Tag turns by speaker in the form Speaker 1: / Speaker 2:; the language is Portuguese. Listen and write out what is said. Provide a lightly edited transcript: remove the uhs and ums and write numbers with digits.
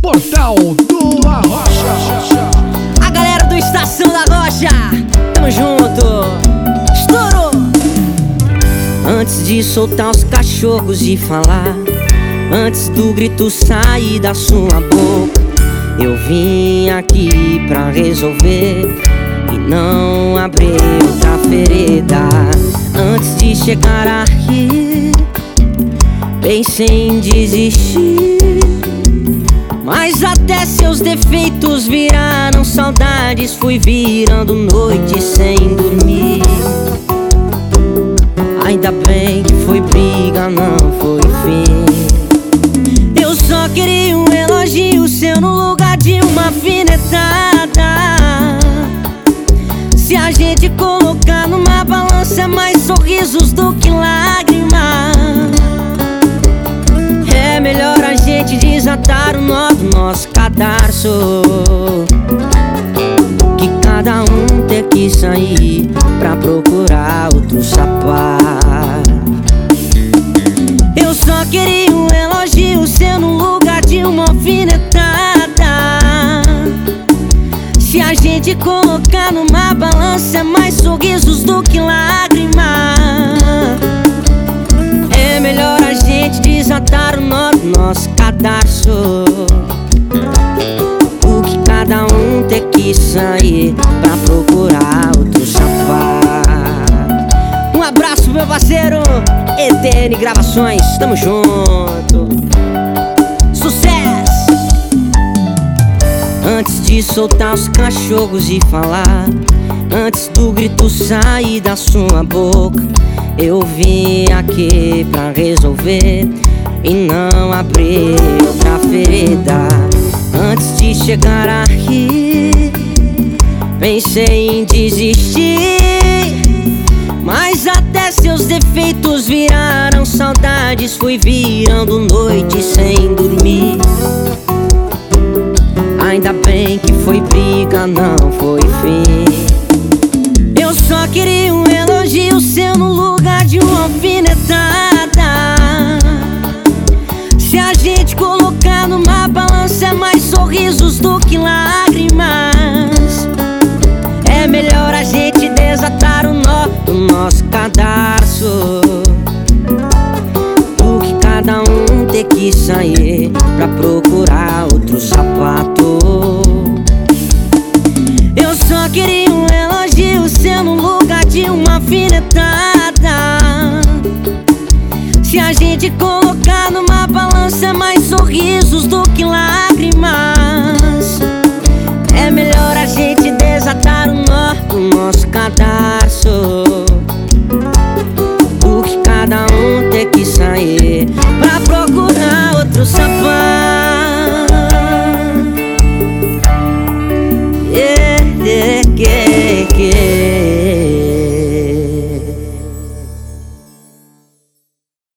Speaker 1: Portal do Arrocha.
Speaker 2: A galera do Estação da Rocha, tamo junto. Estouro! Antes de soltar os cachorros e falar, antes do grito sair da sua boca, eu vim aqui pra resolver e não abrir outra ferida. Antes de chegar aqui, pensei em desistir, mas até seus defeitos viraram saudades. Fui virando noite sem dormir. Ainda bem que foi briga, não foi fim. Eu só queria um elogio seu no lugar de uma alfinetada. Se a gente colocar numa balança, é mais sorrisos do que lágrimas. É melhor a gente desatar o nó do nosso cadarço, que cada um ter que sair pra procurar outro sapato. Eu só queria um elogio seu no lugar de uma alfinetada. Se a gente colocar numa balança, é mais sorrisos do que lágrimas. É melhor a gente desatar o nó do nosso cadarço, do que cada um ter que sair pra procurar outro sapato. Um abraço pro meu parceiro ETN Gravações, tamo junto. Sucesso! Antes de soltar os cachorros e falar, antes do grito sair da sua boca, eu vim aqui pra resolver e não abrir outra ferida. Antes de chegar aqui, pensei em desistir, mas até seus defeitos viraram saudades. Fui virando noite sem dormir. Ainda bem que foi briga, não foi fim. Eu só queria um elogio seu no lugar de uma alfinetada. Se a gente colocar numa balança, é mais sorrisos do que lágrimas. É melhor a gente desatar o nó do nosso cadarço, do que cada um ter que sair pra procurar outro sapato. Eu só queria um elogio seu no lugar de uma alfinetada. Se a gente colocar numa balança, é mais sorrisos do que lágrimas. É melhor a gente desatar o nó do nosso cadarço, do que cada um ter que sair pra procurar outro sapato. Yeah, yeah, yeah, yeah.